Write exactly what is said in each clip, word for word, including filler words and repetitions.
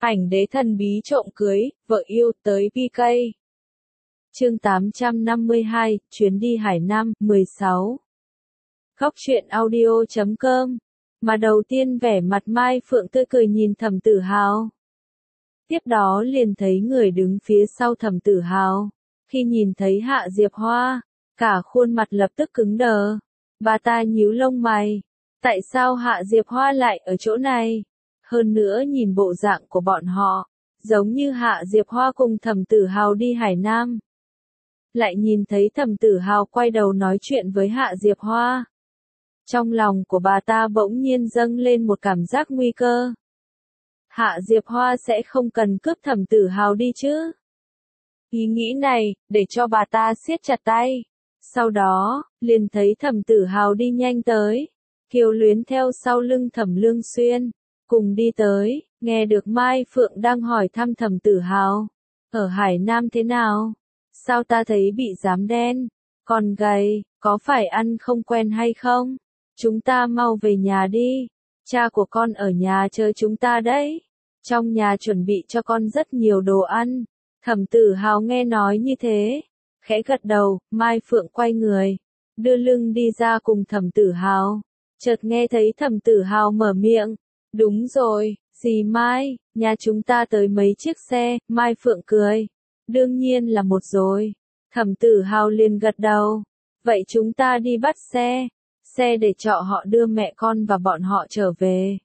Ảnh đế thần bí trộm cưới, vợ yêu tới pê ca. Chương tám trăm năm mươi hai, chuyến đi Hải Nam, mười sáu. Góc truyện audio chấm com. Mà đầu tiên vẻ mặt Mai Phượng tươi cười nhìn Thẩm Tử Hào. Tiếp đó liền thấy người đứng phía sau Thẩm Tử Hào. Khi nhìn thấy Hạ Diệp Hoa, cả khuôn mặt lập tức cứng đờ. Bà ta nhíu lông mày. Tại sao Hạ Diệp Hoa lại ở chỗ này? Hơn nữa nhìn bộ dạng của bọn họ, giống như Hạ Diệp Hoa cùng Thẩm Tử Hào đi Hải Nam. Lại nhìn thấy Thẩm Tử Hào quay đầu nói chuyện với Hạ Diệp Hoa. Trong lòng của bà ta bỗng nhiên dâng lên một cảm giác nguy cơ. Hạ Diệp Hoa sẽ không cần cướp Thẩm Tử Hào đi chứ? Ý nghĩ này, để cho bà ta siết chặt tay. Sau đó, liền thấy Thẩm Tử Hào đi nhanh tới. Kiều Luyến theo sau lưng Thẩm Lương Xuyên. Cùng đi tới, nghe được Mai Phượng đang hỏi thăm Thẩm Tử Hào. Ở Hải Nam thế nào? Sao ta thấy bị giám đen? Còn gầy, có phải ăn không quen hay không? Chúng ta mau về nhà đi. Cha của con ở nhà chờ chúng ta đấy. Trong nhà chuẩn bị cho con rất nhiều đồ ăn. Thẩm Tử Hào nghe nói như thế. Khẽ gật đầu, Mai Phượng quay người. Đưa lưng đi ra cùng Thẩm Tử Hào. Chợt nghe thấy Thẩm Tử Hào mở miệng. Đúng rồi, dì Mai, nhà chúng ta tới mấy chiếc xe, Mai Phượng cười. Đương nhiên là một rồi. Thẩm Tử Hào liền gật đầu. Vậy chúng ta đi bắt xe. Xe để cho họ đưa mẹ con và bọn họ trở về.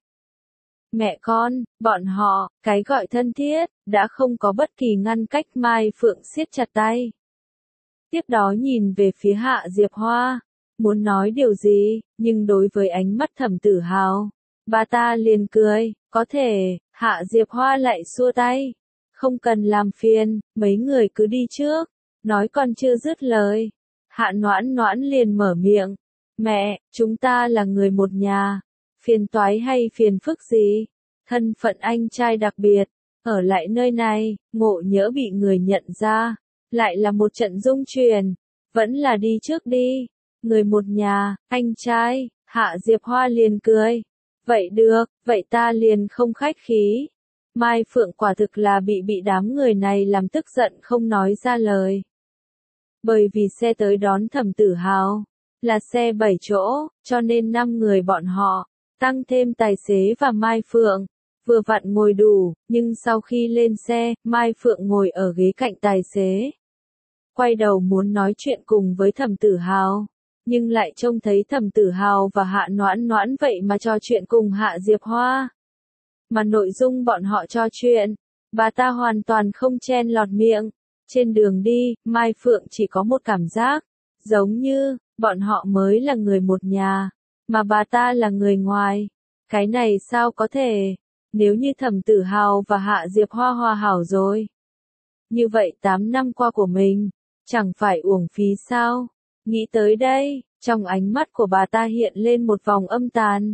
Mẹ con, bọn họ, cái gọi thân thiết, đã không có bất kỳ ngăn cách. Mai Phượng siết chặt tay. Tiếp đó nhìn về phía Hạ Diệp Hoa. Muốn nói điều gì, nhưng đối với ánh mắt Thẩm Tử Hào, bà ta liền cười, có thể. Hạ Diệp Hoa lại xua tay. Không cần làm phiền, mấy người cứ đi trước. Nói còn chưa dứt lời. Hạ Noãn Noãn liền mở miệng. Mẹ, chúng ta là người một nhà. Phiền toái hay phiền phức gì? Thân phận anh trai đặc biệt. Ở lại nơi này, ngộ nhỡ bị người nhận ra. Lại là một trận dung truyền. Vẫn là đi trước đi. Người một nhà, anh trai. Hạ Diệp Hoa liền cười. Vậy được, vậy ta liền không khách khí. Mai Phượng quả thực là bị bị đám người này làm tức giận không nói ra lời. Bởi vì xe tới đón Thẩm Tử Hào là xe bảy chỗ, cho nên năm người bọn họ, tăng thêm tài xế và Mai Phượng, vừa vặn ngồi đủ, nhưng sau khi lên xe, Mai Phượng ngồi ở ghế cạnh tài xế. Quay đầu muốn nói chuyện cùng với Thẩm Tử Hào, nhưng lại trông thấy Thẩm Tử Hào và Hạ Noãn Noãn vậy mà trò chuyện cùng Hạ Diệp Hoa. Mà nội dung bọn họ trò chuyện, bà ta hoàn toàn không chen lọt miệng. Trên đường đi, Mai Phượng chỉ có một cảm giác, giống như, bọn họ mới là người một nhà, mà bà ta là người ngoài. Cái này sao có thể, nếu như Thẩm Tử Hào và Hạ Diệp Hoa hòa hảo rồi. Như vậy tám năm qua của mình, chẳng phải uổng phí sao? Nghĩ tới đây, trong ánh mắt của bà ta hiện lên một vòng âm tàn.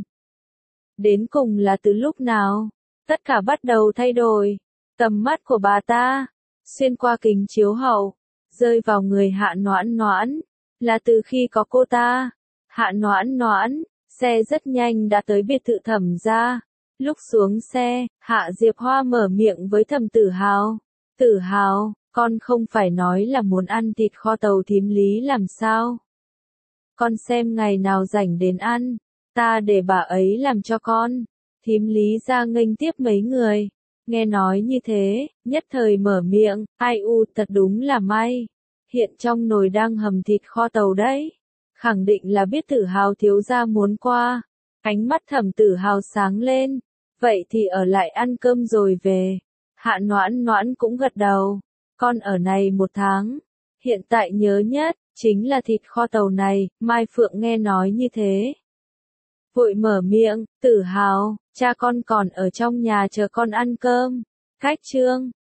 Đến cùng là từ lúc nào, tất cả bắt đầu thay đổi. Tầm mắt của bà ta, xuyên qua kính chiếu hậu, rơi vào người Hạ Noãn Noãn, là từ khi có cô ta. Hạ Noãn Noãn, xe rất nhanh đã tới biệt thự Thẩm gia. Lúc xuống xe, Hạ Diệp Hoa mở miệng với Thẩm Tử Hào. Tử Hào, con không phải nói là muốn ăn thịt kho tàu thím Lý làm sao? Con xem ngày nào rảnh đến ăn, ta để bà ấy làm cho con. Thím Lý ra nghênh tiếp mấy người. Nghe nói như thế, nhất thời mở miệng, ai u thật đúng là may. Hiện trong nồi đang hầm thịt kho tàu đấy. Khẳng định là biết Tử Hào thiếu gia muốn qua. Ánh mắt Thẩm Tử Hào sáng lên. Vậy thì ở lại ăn cơm rồi về. Hạ Noãn Noãn cũng gật đầu. Con ở này một tháng. Hiện tại nhớ nhất, chính là thịt kho tàu này. Mai Phượng nghe nói như thế. Vội mở miệng, Tử Hào, cha con còn ở trong nhà chờ con ăn cơm. Cách chương,